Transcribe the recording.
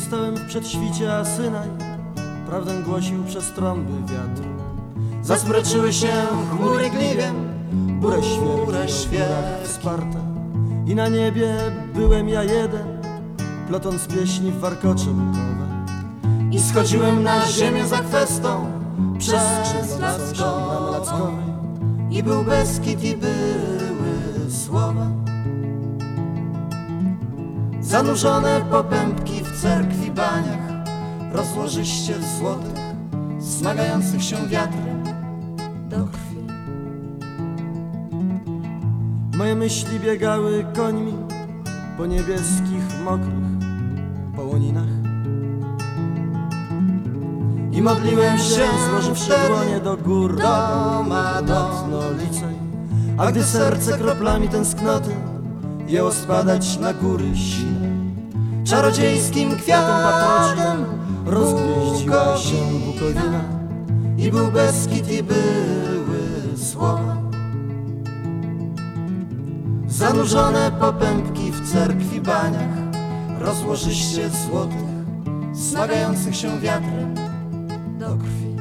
stałem w przedświcie, a Synaj prawdę głosił przez trąby wiatru. Zasmroczyły się chmury gliwiem, burę świerk wsparte. I na niebie byłem ja jeden, plotąc pieśni w warkocze łukowe. I schodziłem na ziemię za kwestą, przez skrzydła Lackowej. I był Beskid, i były słowa zanurzone popępki w cerkwi baniach, rozłożyście złotych, smagających się wiatrem do krwi. Moje myśli biegały końmi po niebieskich, mokrych połoninach. I modliłem się, złożywszy dłonie do gór, do Madonnolicej. A gdy serce kroplami tęsknoty jęło spadać na góry sine, czarodziejskim kwiatem patrocim rozgwieździła się Bukowina. I był Beskid, i były słowa zanurzone popępki w cerkwi baniach, rozłożyście złotych, smagających się wiatrem do krwi.